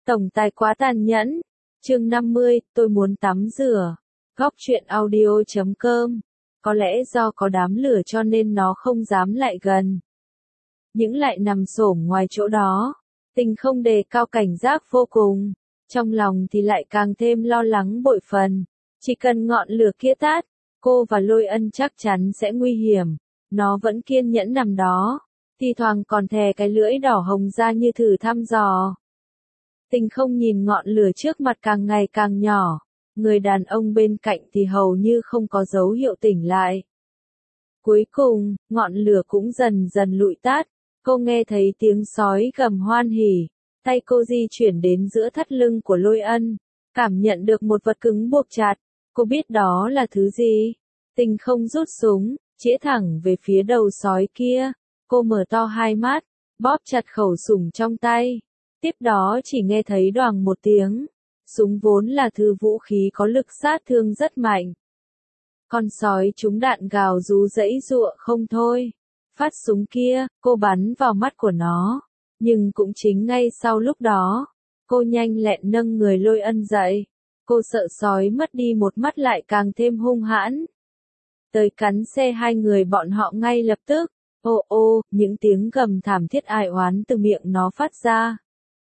Tổng tài quá tàn nhẫn. Chương 50, tôi muốn tắm rửa. Góc truyện audio.com. Có lẽ do có đám lửa cho nên nó không dám lại gần. Những lại nằm xổm ngoài chỗ đó. Tình không đề cao cảnh giác vô cùng. Trong lòng thì lại càng thêm lo lắng bội phần. Chỉ cần ngọn lửa kia tắt, cô và Lôi Ân chắc chắn sẽ nguy hiểm. Nó vẫn kiên nhẫn nằm đó. Thi thoảng còn thè cái lưỡi đỏ hồng ra như thử thăm dò. Tình không nhìn ngọn lửa trước mặt càng ngày càng nhỏ. Người đàn ông bên cạnh thì hầu như không có dấu hiệu tỉnh lại. Cuối cùng, ngọn lửa cũng dần dần lụi tắt. Cô nghe thấy tiếng sói gầm hoan hỉ. Tay cô di chuyển đến giữa thắt lưng của Lôi Ân. Cảm nhận được một vật cứng buộc chặt. Cô biết đó là thứ gì. Tình không rút súng, chĩa thẳng về phía đầu sói kia. Cô mở to hai mắt, bóp chặt khẩu súng trong tay. Tiếp đó chỉ nghe thấy đoàng một tiếng. Súng vốn là thứ vũ khí có lực sát thương rất mạnh. Con sói trúng đạn gào rú giãy giụa không thôi. Phát súng kia, cô bắn vào mắt của nó. Nhưng cũng chính ngay sau lúc đó, cô nhanh lẹn nâng người Lôi Ân dậy. Cô sợ sói mất đi một mắt lại càng thêm hung hãn. Tới cắn xe hai người bọn họ ngay lập tức. Ô ô, những tiếng gầm thảm thiết ai oán từ miệng nó phát ra.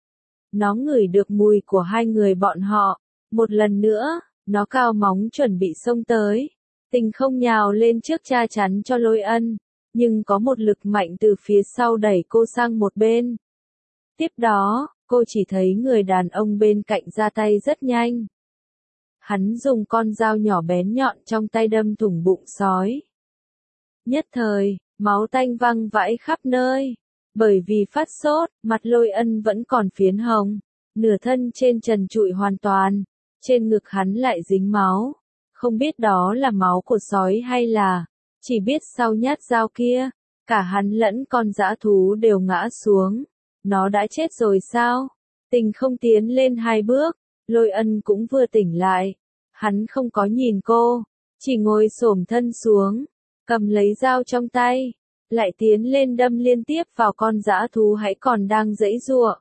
Nó ngửi được mùi của hai người bọn họ. Một lần nữa, nó cao móng chuẩn bị xông tới. Tình không nhào lên trước cha chắn cho Lôi Ân. Nhưng có một lực mạnh từ phía sau đẩy cô sang một bên. Tiếp đó, cô chỉ thấy người đàn ông bên cạnh ra tay rất nhanh. Hắn dùng con dao nhỏ bén nhọn trong tay đâm thủng bụng sói. Nhất thời, máu tanh văng vãi khắp nơi. Bởi vì phát sốt, mặt Lôi Ân vẫn còn phiến hồng. Nửa thân trên trần trụi hoàn toàn. Trên ngực hắn lại dính máu. Không biết đó là máu của sói hay là... Chỉ biết sau nhát dao kia, cả hắn lẫn con dã thú đều ngã xuống. Nó đã chết rồi sao? Tình không tiến lên hai bước. Lôi Ân cũng vừa tỉnh lại. Hắn không có nhìn cô. Chỉ ngồi xổm thân xuống. Cầm lấy dao trong tay. Lại tiến lên đâm liên tiếp vào con dã thú hãy còn đang giãy giụa.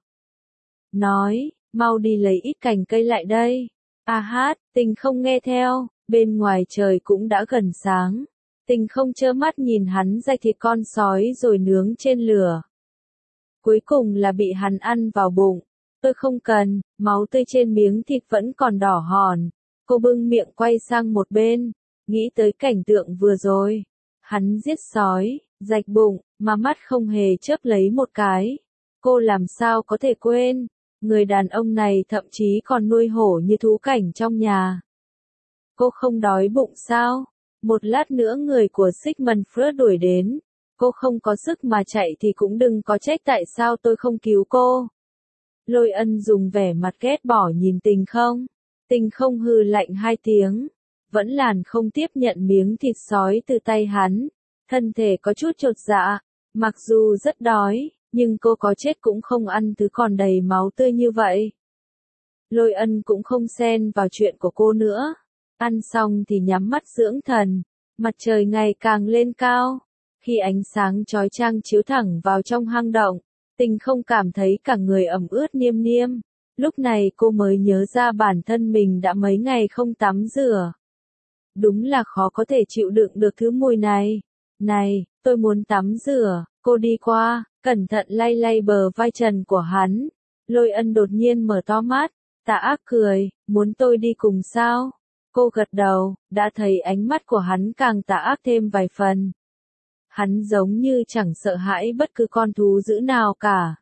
Nói, mau đi lấy ít cành cây lại đây. A hát, Tình không nghe theo. Bên ngoài trời cũng đã gần sáng. Tình không trơ mắt nhìn hắn rạch thịt con sói rồi nướng trên lửa. Cuối cùng là bị hắn ăn vào bụng. Tôi không cần, máu tươi trên miếng thịt vẫn còn đỏ hòn. Cô bưng miệng quay sang một bên, nghĩ tới cảnh tượng vừa rồi. Hắn giết sói, rạch bụng, mà mắt không hề chớp lấy một cái. Cô làm sao có thể quên, người đàn ông này thậm chí còn nuôi hổ như thú cảnh trong nhà. Cô không đói bụng sao? Một lát nữa người của Sigmund Freud đuổi đến. Cô không có sức mà chạy thì cũng đừng có trách tại sao tôi không cứu cô. Lôi Ân dùng vẻ mặt ghét bỏ nhìn Tình không. Tình không hừ lạnh hai tiếng. Vẫn làn không tiếp nhận miếng thịt sói từ tay hắn. Thân thể có chút chột dạ. Mặc dù rất đói, nhưng cô có chết cũng không ăn thứ còn đầy máu tươi như vậy. Lôi Ân cũng không xen vào chuyện của cô nữa. Ăn xong thì nhắm mắt dưỡng thần. Mặt trời ngày càng lên cao. Khi ánh sáng chói chang chiếu thẳng vào trong hang động, Tình không cảm thấy cả người ẩm ướt niêm niêm. Lúc này cô mới nhớ ra bản thân mình đã mấy ngày không tắm rửa. Đúng là khó có thể chịu đựng được thứ mùi này. Này, tôi muốn tắm rửa. Cô đi qua, cẩn thận lay lay bờ vai trần của hắn. Lôi Ân đột nhiên mở to mắt, tà ác cười, muốn tôi đi cùng sao? Cô gật đầu, đã thấy ánh mắt của hắn càng tà ác thêm vài phần. Hắn giống như chẳng sợ hãi bất cứ con thú dữ nào cả.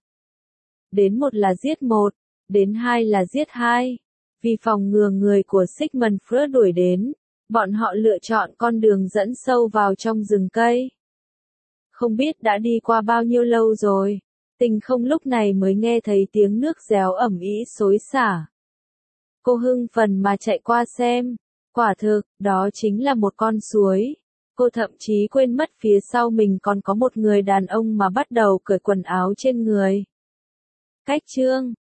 Đến một là giết một, đến hai là giết hai. Vì phòng ngừa người của Sigmund Freud đuổi đến, bọn họ lựa chọn con đường dẫn sâu vào trong rừng cây. Không biết đã đi qua bao nhiêu lâu rồi, Tình không lúc này mới nghe thấy tiếng nước réo ầm ĩ xối xả. Cô hưng phấn mà chạy qua xem, quả thực, đó chính là một con suối. Cô thậm chí quên mất phía sau mình còn có một người đàn ông mà bắt đầu cởi quần áo trên người. Cách chương